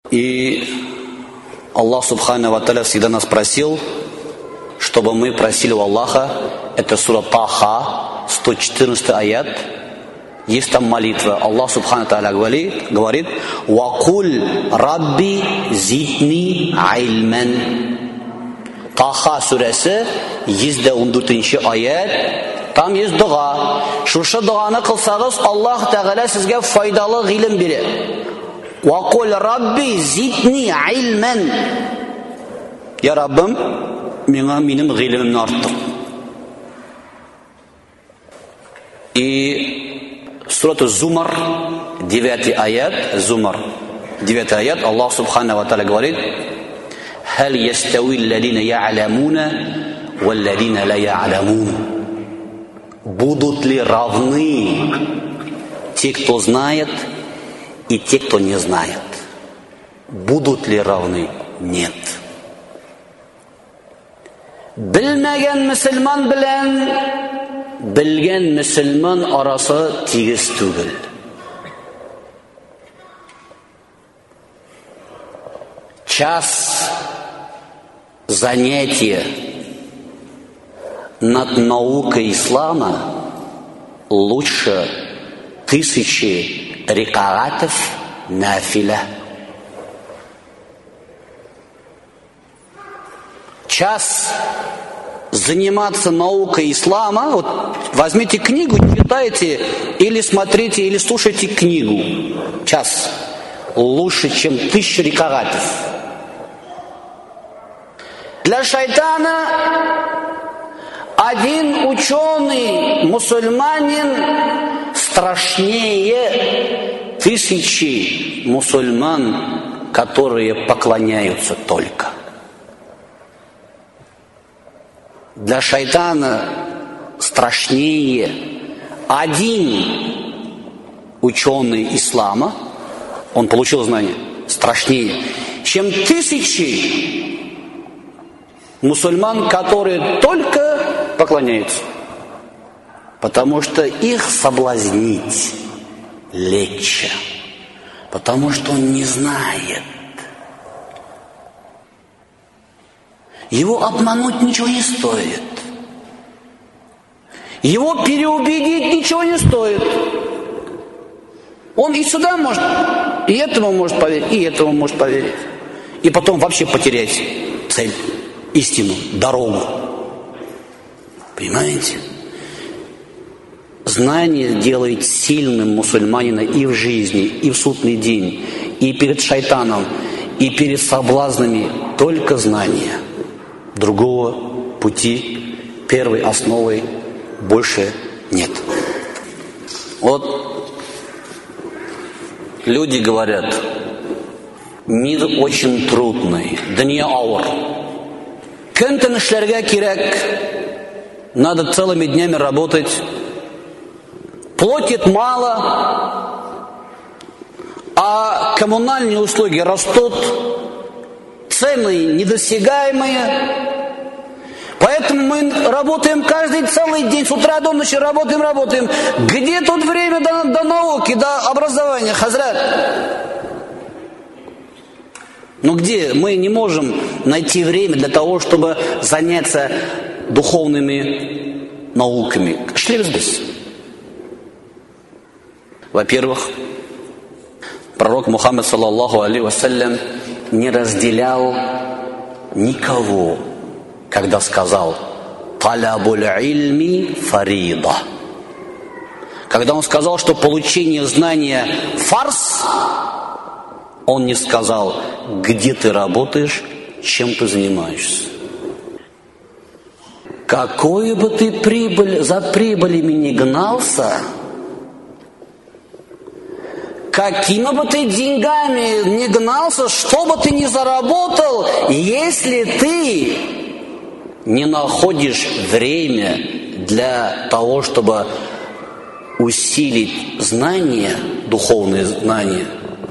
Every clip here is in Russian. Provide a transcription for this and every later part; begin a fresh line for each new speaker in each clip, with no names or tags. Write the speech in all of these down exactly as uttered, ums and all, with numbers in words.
И Аллах Субхану ва Тааля всегда нас просил, чтобы мы просили у Аллаха. Это сура Таха, сто четырнадцатый аят. Есть там молитва. Аллах Субхану ва Тааля говорит, говорит «Вакуль Рабби зидни айльман». Таха сурасы, жүз он төртінші аят. Там есть дуа. Шушы дуаны қылсағыз, Аллах Тағала сізге файдалы ғилім береді. «Вакуль Рабби зидни айльман». Я Раббым, меңа менің ғилімімні арттыр. И сура Зумар, девятый аят, Зумар, девятый аят, Аллах Субхану ва Тааля говорит: «Хал ястауи алладина я'ламуна валладина ла я'ламун». Будут ли равны те, кто знает, и те, кто не знает? Будут ли равны? Нет. Bilmagan musulmon bilan bilgan musulmon orasi tegiz tugul. Час занятия над наукой ислама лучше тысячи рикаатов нафиля. Час заниматься наукой ислама, вот возьмите книгу, читайте, или смотрите, или слушайте книгу. Час лучше, чем тысяча рикаатов. Для шайтана один ученый мусульманин страшнее тысячи мусульман, которые поклоняются только. Для шайтана страшнее один ученый ислама, он получил знания, страшнее, чем тысячи мусульман, которые только поклоняются. Потому что их соблазнить легче. Потому что он не знает. Его обмануть ничего не стоит. Его переубедить ничего не стоит. Он и сюда может, и этому может поверить, и этому может поверить. И потом вообще потерять цель, истину, дорогу. Понимаете? Знание делает сильным мусульманина и в жизни, и в судный день, и перед шайтаном, и перед соблазнами. Только знание. Другого пути, первой основы больше нет. Вот люди говорят, мир очень трудный, дүния ауыр. Күн түн эшләргә кирәк, надо целыми днями работать, платят мало, а коммунальные услуги растут, цены недосягаемые. Поэтому мы работаем каждый целый день, с утра до ночи работаем, работаем. Где тут время до, до науки, до образования, хазрат? Ну где? Мы не можем найти время для того, чтобы заняться духовными науками. Шлебсбис. Во-первых, пророк Мухаммад, саллаллаху алейхи вассалям, не разделял никого, когда сказал «Талябуль ильми фарида». Когда он сказал, что получение знания фарз, он не сказал, где ты работаешь, чем ты занимаешься. Какую бы ты прибыль, за прибылями не гнался, какими бы ты деньгами не гнался, что бы ты ни заработал, если ты не находишь время для того, чтобы усилить знания, духовные знания,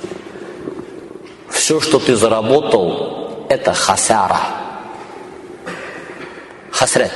все, что ты заработал, это хасара. Хасрет.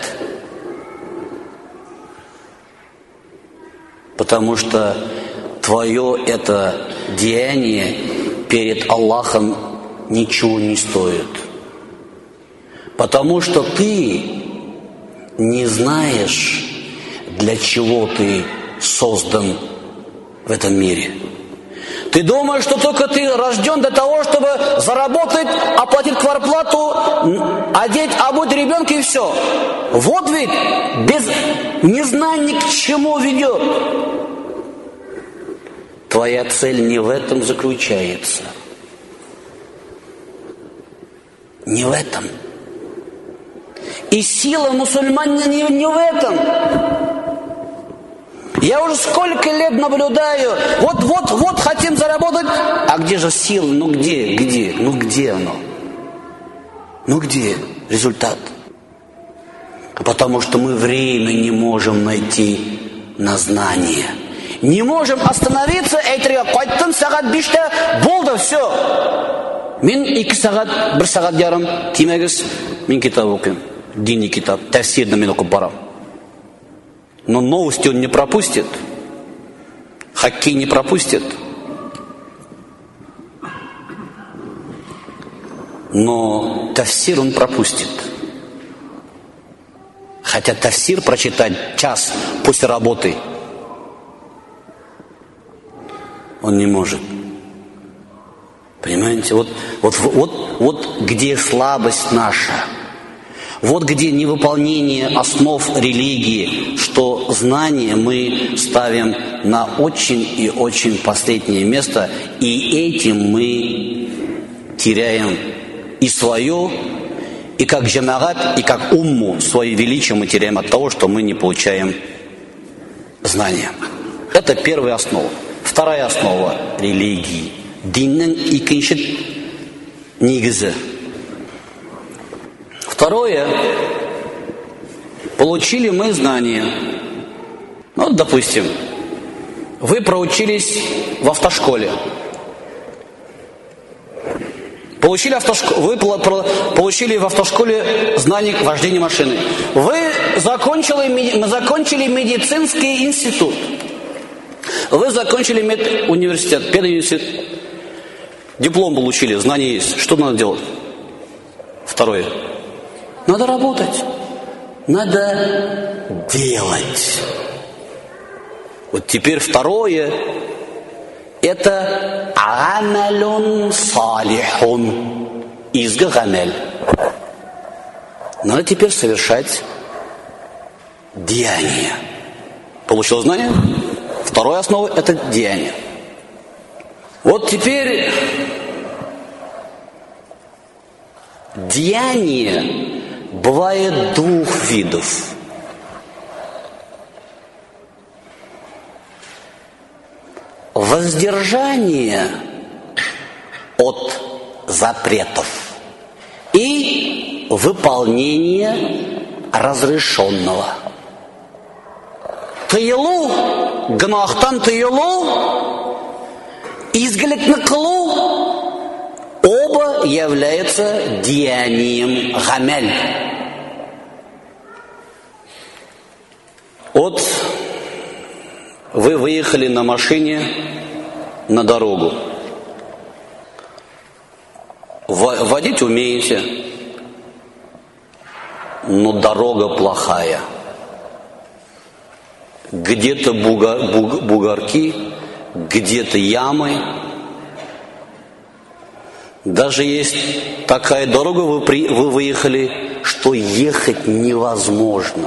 Потому что твое это деяние перед Аллахом ничего не стоит. Потому что ты не знаешь, для чего ты создан в этом мире. Ты думаешь, что только ты рожден для того, чтобы заработать, оплатить квартплату, одеть, обуть ребенка и все. Вот ведь без незнания к чему ведет. Твоя цель не в этом заключается. Не в этом. И сила мусульман не, не в этом. Я уже сколько лет наблюдаю, вот, вот, вот хотим заработать, а где же сила? Ну где, где, ну где оно? Ну где результат? Потому что мы время не можем найти на знание. Не можем остановиться, әйтергә кайттым сағат биште, болды, все. Мен ике сағат, бір сағат ярым, тимәгез, мен китап оқыйм. Дини китап, тәфсирді мен оқып барам. Но новости он не пропустит, хоккей не пропустит. Но тафсир он пропустит. Хотя тафсир прочитать час после работы он не может. Понимаете? Вот, вот, вот, вот где слабость наша. Вот где невыполнение основ религии, что знание мы ставим на очень и очень последнее место, и этим мы теряем и свое, и как джамагат, и как умму, свое величие мы теряем от того, что мы не получаем знания. Это первая основа. Вторая основа религии. Диннің икенче нигезе. Второе, получили мы знания. Ну, вот, допустим, вы проучились в автошколе. Получили автошко... Вы получили в автошколе знания вождения машины. Вы закончили, закончили медицинский институт. Вы закончили медуниверситет, педуниверситет. Диплом получили, знания есть. Что надо делать? Второе. Надо работать. Надо делать. Вот теперь второе. Это амалун салихун. Изга гамель. Надо теперь совершать деяние. Получил знание? Вторая основа – это деяние. Вот теперь деяние бывает двух видов. Воздержание от запретов и выполнение разрешенного. Тыелу, гнахтан тыелу, изгілікні қылу, оба являются деянием гамель. Вот вы выехали на машине на дорогу. Водить умеете, но дорога плохая. Где-то бугор, буг, бугорки, где-то ямы. Даже есть такая дорога, вы, при, вы выехали, что ехать невозможно.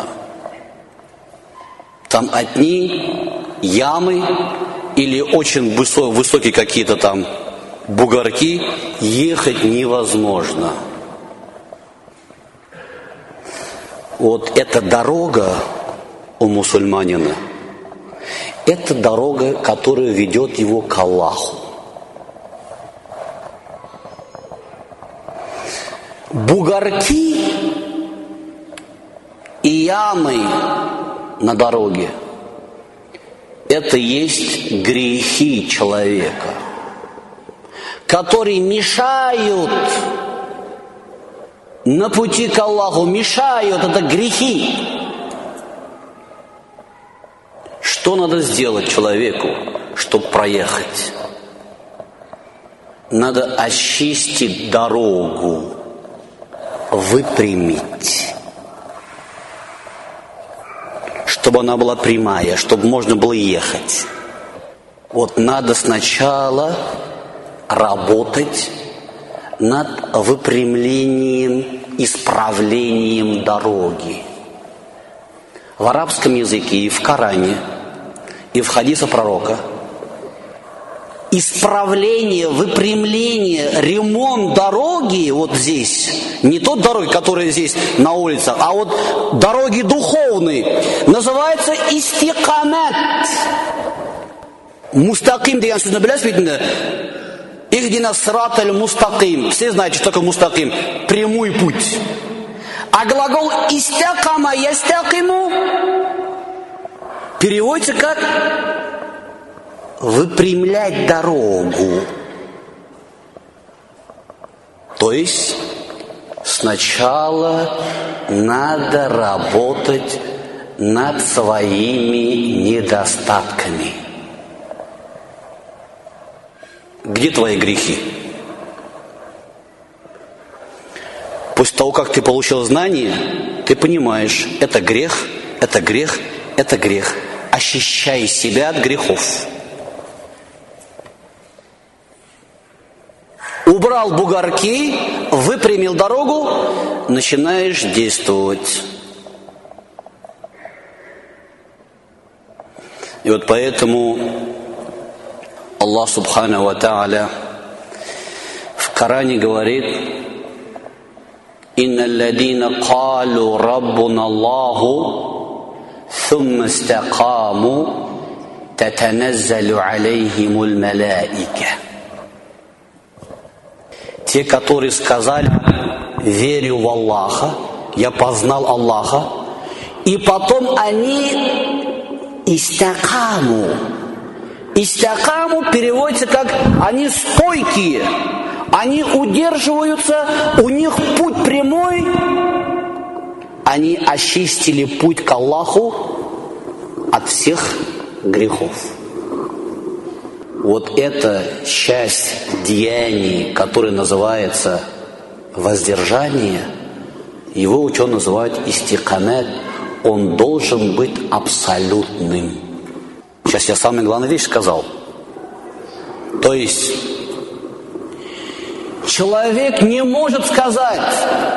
Там одни ямы или очень высо, высокие какие-то там бугорки, ехать невозможно. Вот эта дорога у мусульманина, это дорога, которая ведет его к Аллаху. Бугорки и ямы на дороге – это есть грехи человека, которые мешают на пути к Аллаху, мешают, это грехи. Что надо сделать человеку, чтобы проехать? надо очистить дорогу, выпрямить, чтобы она была прямая, чтобы можно было ехать. Вот надо сначала работать над выпрямлением, исправлением дороги. В арабском языке и в Коране, и в хадисах пророка исправление, выпрямление, ремонт дороги вот здесь, не тот дороги, которые здесь на улице, а вот дороги духовные, называется истикамат. Мустаким деген сөзді білесіз бе? Ихдина сраталь мустаким. Все знаете, что такое мустаким? Прямой путь. А глагол истакама ястакиму переводится как выпрямлять дорогу. То есть сначала надо работать над своими недостатками. Где твои грехи? После того, как ты получил знание, ты понимаешь, это грех, это грех, это грех. Очищай себя от грехов. Убрал бугорки, выпрямил дорогу, начинаешь действовать. И вот поэтому Аллах Субхану ва Тааля в Коране говорит: «Инна ладина калу раббуна Аллаху, thumma истакаму, татаназзалу алейхимул малаика». Те, которые сказали: верю в Аллаха, я познал Аллаха, и потом они истакаму. Истакаму переводится как они стойкие, они удерживаются, у них путь прямой, они очистили путь к Аллаху от всех грехов. Вот эта часть деяний, которая называется воздержание, его ученые называют истикамат, он должен быть абсолютным. Сейчас я самую главную вещь сказал. То есть человек не может сказать: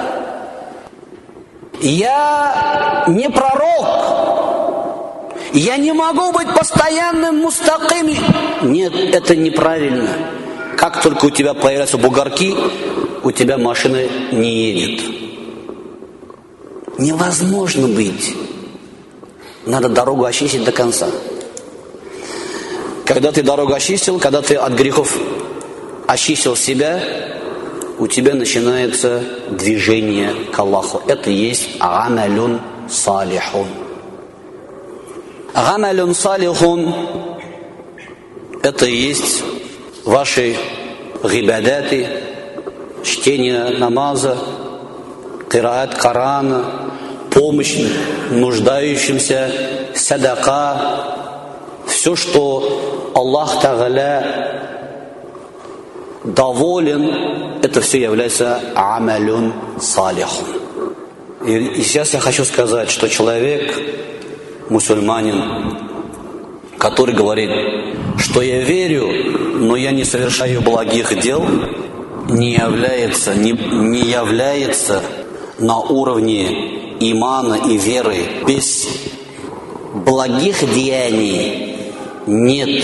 я не пророк, я не могу быть постоянным мустаким. Нет, это неправильно. Как только у тебя появляются бугорки, у тебя машина не едет. Невозможно быть. Надо дорогу очистить до конца. Когда ты дорогу очистил, когда ты от грехов очистил себя, у тебя начинается движение к Аллаху. Это и есть амалюн салихун. Амалюн салихун — это и есть ваши гибадаты, чтение намаза, кираат Корана, помощь нуждающимся, садака, все, что Аллах Тааля доволен, это все является амалюн салихун. И, и сейчас я хочу сказать, что человек, мусульманин, который говорит, что я верю, но я не совершаю благих дел, не является, не, не является на уровне имана и веры. Без благих деяний нет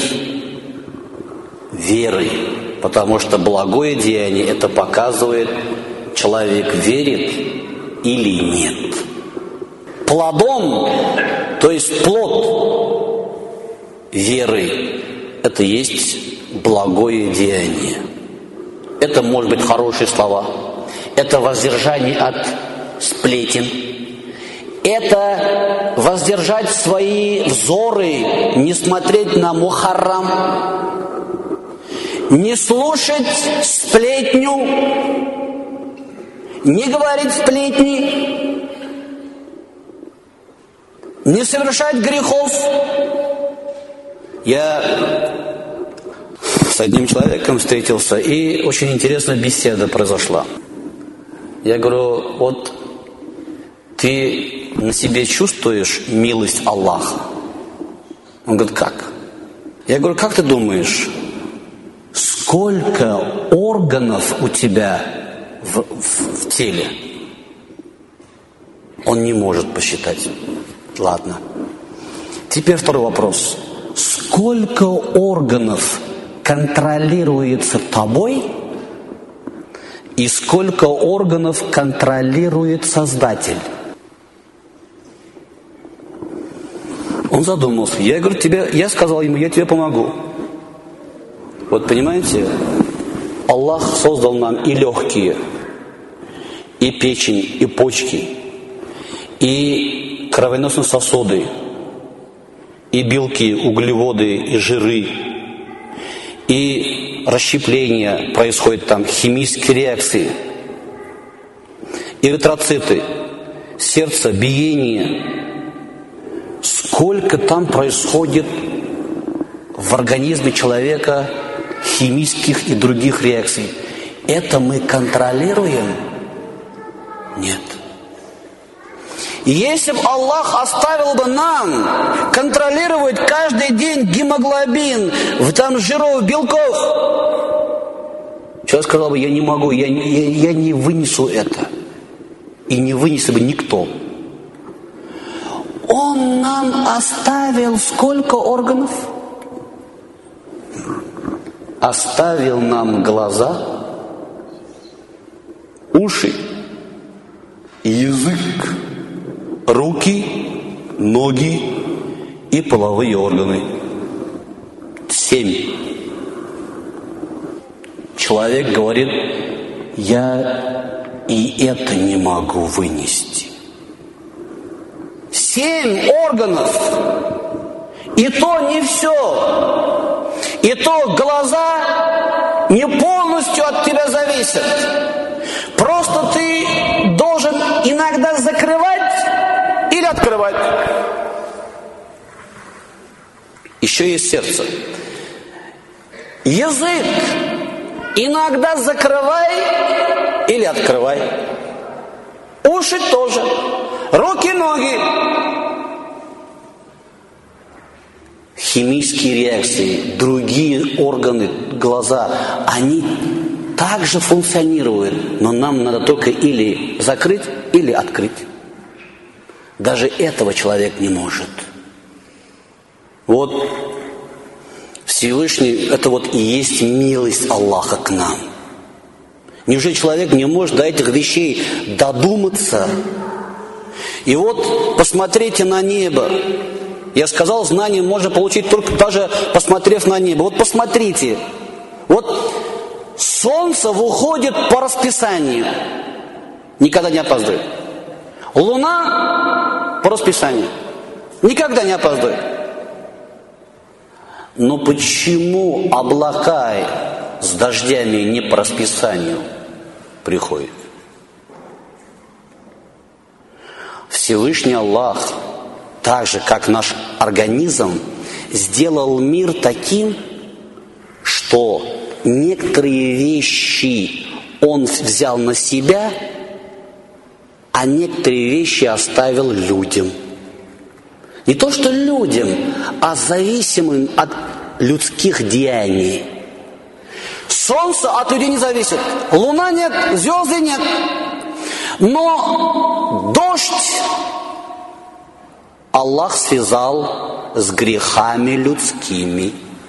веры, потому что благое деяние это показывает, человек верит или нет. Плодом, то есть плод веры, это есть благое деяние. Это может быть хорошие слова, это воздержание от сплетен, это воздержать свои взоры, не смотреть на мухаррам, не слушать сплетню, не говорить сплетни, не совершать грехов. Я с одним человеком встретился, и очень интересная беседа произошла. Я говорю, вот ты на себе чувствуешь милость Аллаха? Он говорит, как? Я говорю, как ты думаешь, сколько органов у тебя в, в, в теле? Он не может посчитать. Ладно. Теперь второй вопрос. Сколько органов контролируется тобой и сколько органов контролирует Создатель? Он задумался. Я говорю, тебе, я сказал ему, я тебе помогу. Вот понимаете, Аллах создал нам и легкие, и печень, и почки, и кровеносные сосуды, и белки, углеводы, и жиры, и расщепление происходит там, химические реакции, эритроциты, сердце, биение. Сколько там происходит в организме человека химических и других реакций. Это мы контролируем? Нет. И если бы Аллах оставил бы нам контролировать каждый день гемоглобин, там жиров, белков, человек сказал бы, я не могу, я, я, я не вынесу это. И не вынес бы никто. Он нам оставил сколько органов? Оставил нам глаза, уши, язык, руки, ноги и половые органы. Семь. Человек говорит, я и это не могу вынести. Семь органов. И то не все. И то глаза не полностью от тебя зависят. Просто ты должен иногда закрывать или открывать. Еще есть сердце. Язык иногда закрывай или открывай. Уши тоже. Руки, ноги. Химические реакции, другие органы, глаза, они также функционируют, но нам надо только или закрыть, или открыть. Даже этого человек не может. Вот Всевышний, это вот и есть милость Аллаха к нам. Неужели человек не может до этих вещей додуматься? И вот посмотрите на небо. Я сказал, знание можно получить только даже посмотрев на небо. Вот посмотрите. Вот солнце выходит по расписанию. Никогда не опаздывает. Луна по расписанию. Никогда не опаздывает. Но почему облака с дождями не по расписанию приходят? Всевышний Аллах, так же, как наш организм, сделал мир таким, что некоторые вещи Он взял на себя, а некоторые вещи оставил людям. Не то, что людям, а зависимым от людских деяний. Солнце от людей не зависит, луна нет, звезды нет. Но дождь Аллах связал с грехами людскими.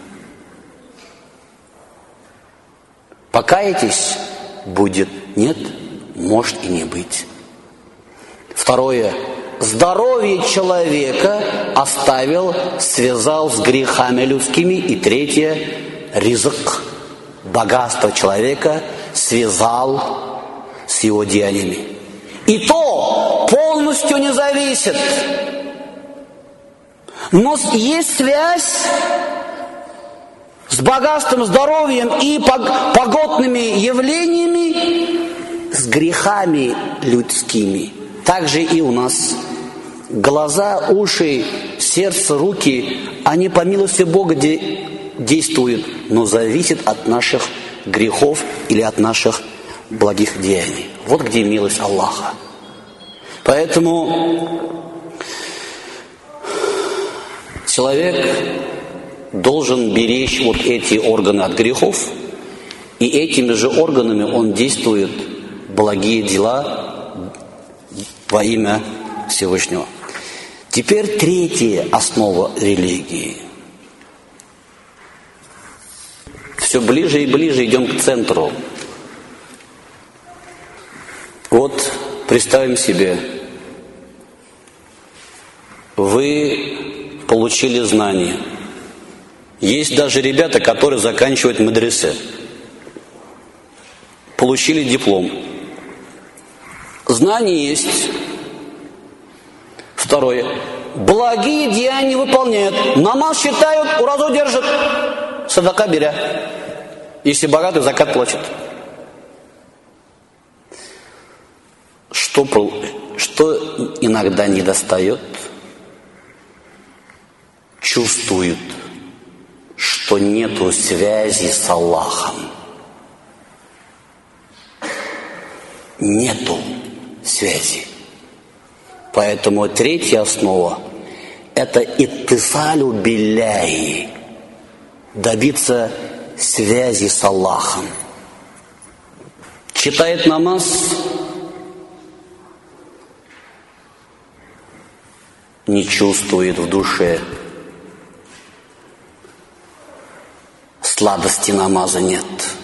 Покаетесь? Будет. Нет? Может и не быть. Второе. Здоровье человека оставил, связал с грехами людскими. И третье. Ризык. Богатство человека связал с его деяниями. И то полностью не зависит. Но есть связь с богатством, здоровьем и погодными явлениями с грехами людскими. Также и у нас. Глаза, уши, сердце, руки, они по милости Бога действует, но зависит от наших грехов или от наших благих деяний. Вот где милость Аллаха. Поэтому человек должен беречь вот эти органы от грехов, и этими же органами он действует благие дела во имя Всевышнего. Теперь третья основа религии. Все ближе и ближе идем к центру. Вот представим себе, вы получили знания. Есть даже ребята, которые заканчивают медресе, получили диплом. Знания есть. Второе. Благие деяния выполняют. Намаз считают, уразу держат. Садака беря. Если богатый, закат платит. Что, что иногда недостает? Чувствуют, что нету связи с Аллахом. Нету связи. Поэтому третья основа – это иттисалю билляхи, добиться связи с Аллахом. Читает намаз, не чувствует в душе, сладости намаза нет.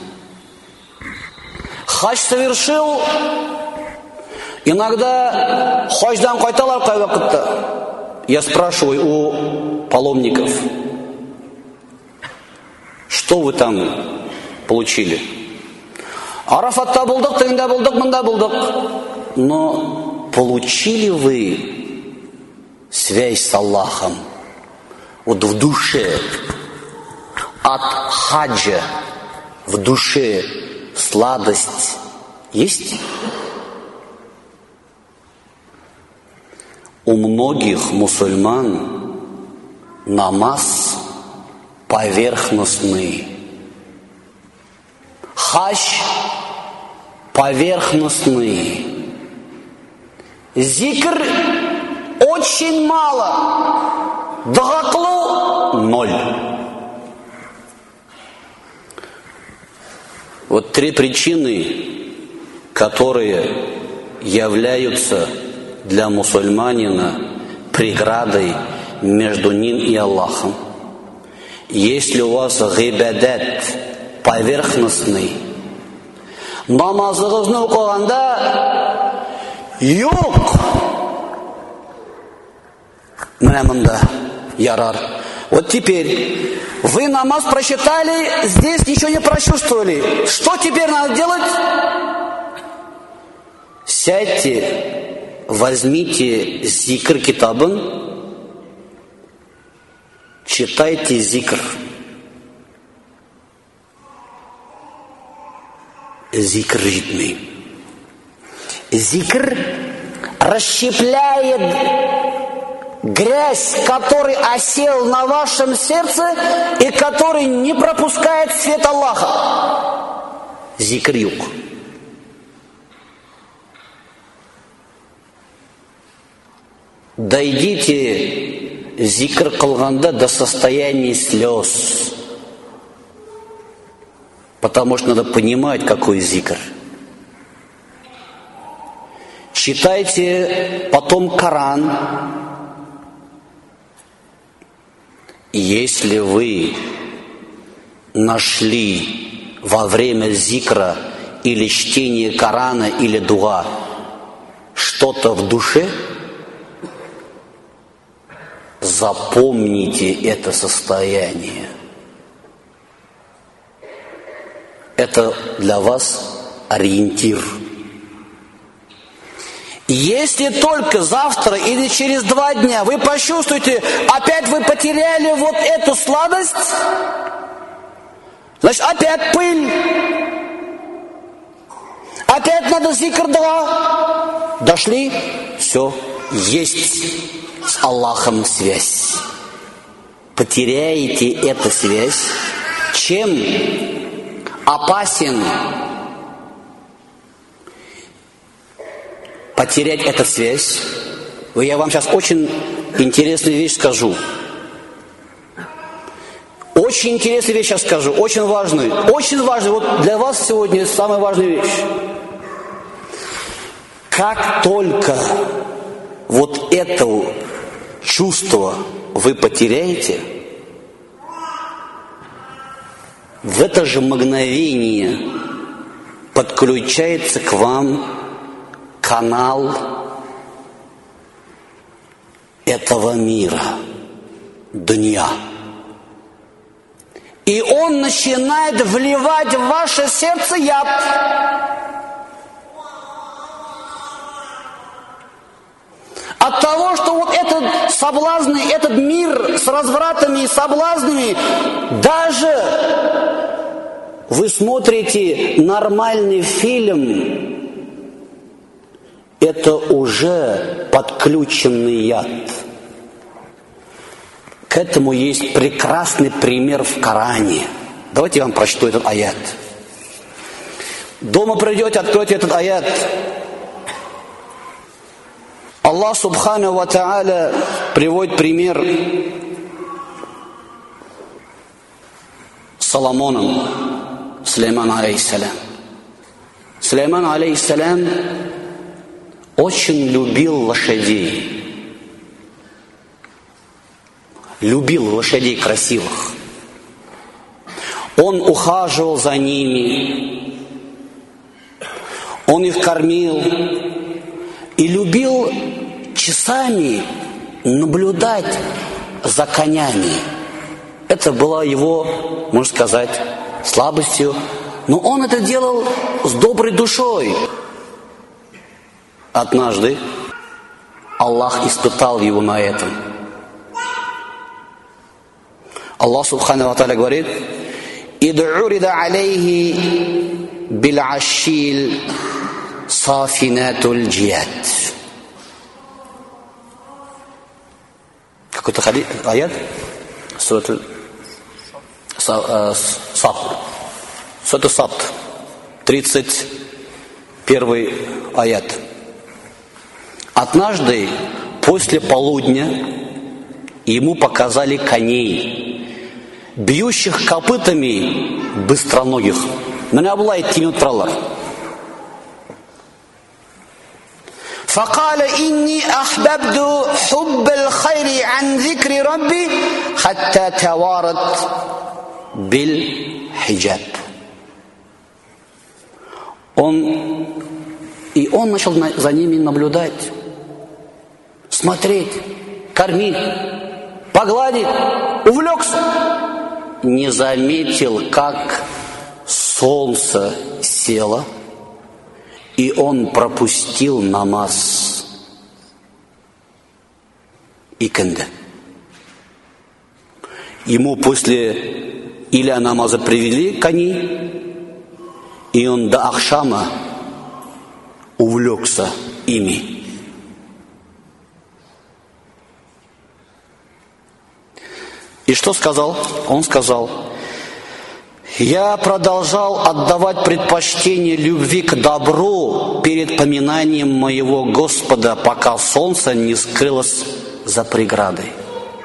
Хадж совершил, иногда хадждан кайталар кай вакытта. Я спрашиваю у паломников, что вы там получили? Арафатта булдык, тегинде булдык, мында булдык. Но получили вы связь с Аллахом вот в душе, от хаджа в душе сладость есть? У многих мусульман намаз поверхностный. Хадж поверхностный. Зикр очень мало. Дагакылу ноль. Вот три причины, которые являются для мусульманина преградой между ним и Аллахом. Если у вас гибадат поверхностный, намазыңызны оқығанда юк, мына мында ярар. Вот теперь вы намаз прочитали, здесь ничего не прочувствовали. Что теперь надо делать? Сядьте, возьмите зикр китабын, читайте зикр. Зикр ритмы. Зикр расщепляет грязь, который осел на вашем сердце и который не пропускает свет Аллаха. Зикр юк. Дойдите зикр кылганда до состояния слез. Потому что надо понимать, какой зикр. Читайте потом Коран. Если вы нашли во время зикра или чтения Корана или дуа что-то в душе, запомните это состояние. Это для вас ориентир. Если только завтра или через два дня вы почувствуете, опять вы потеряли вот эту сладость, значит опять пыль, опять надо зикр дуа. Дошли, все, есть с Аллахом связь. Потеряете эту связь, чем опасен потерять эту связь. Я вам сейчас очень интересную вещь скажу. Очень интересную вещь сейчас скажу, очень важную. Очень важную. Вот для вас сегодня самая важная вещь. Как только вот это чувство вы потеряете, в это же мгновение подключается к вам канал этого мира, дунья. И он начинает вливать в ваше сердце яд. От того, что вот этот соблазн, этот мир с развратами и соблазнами, даже вы смотрите нормальный фильм, это уже подключенный яд. К этому есть прекрасный пример в Коране. Давайте я вам прочту этот аят. Дома придете, откройте этот аят. Аллах Субхану ва Тааля приводит пример с Соломоном, Сулейман алейхиссалям. Сулейман алейхиссалям очень любил лошадей. Любил лошадей красивых. Он ухаживал за ними. Он их кормил. И любил часами наблюдать за конями. Это была его, можно сказать, слабостью. Но он это делал с доброй душой. Однажды Аллах испытал его на этом. Аллах Субхану ва Тааля говорит: «Ид'урида алейхи бил'ашил сафинатуль джияд». Какой-то хади, аят? Суратуль Сабт. Суратуль Сабт. тридцать первый аят. Однажды после полудня ему показали коней, бьющих копытами быстроногих. Менә булай тимет торалар. فقال إني أحببت حب الخير عن ذكر ربي حتى توارت بالحجاب. Он и он начал за ними наблюдать, смотреть, кормить, погладить, увлекся. Не заметил, как солнце село, и он пропустил намаз. Икенде. Ему после иля намаза привели коней, и он до ахшама увлекся ими. И что сказал? Он сказал: я продолжал отдавать предпочтение любви к добру перед поминанием моего Господа, пока солнце не скрылось за преградой.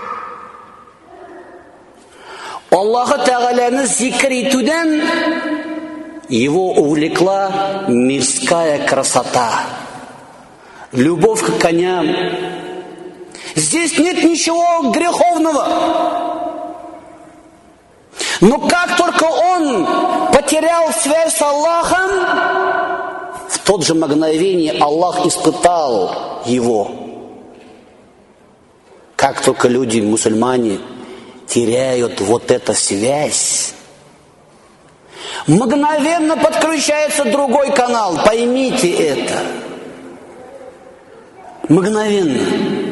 Аллаха Тааляны зикр итуден его увлекла мирская красота, любовь к коням. Здесь нет ничего греховного. Но как только он потерял связь с Аллахом, в тот же мгновение Аллах испытал его. Как только люди, мусульмане, теряют вот эту связь, мгновенно подключается другой канал. Поймите это. Мгновенно.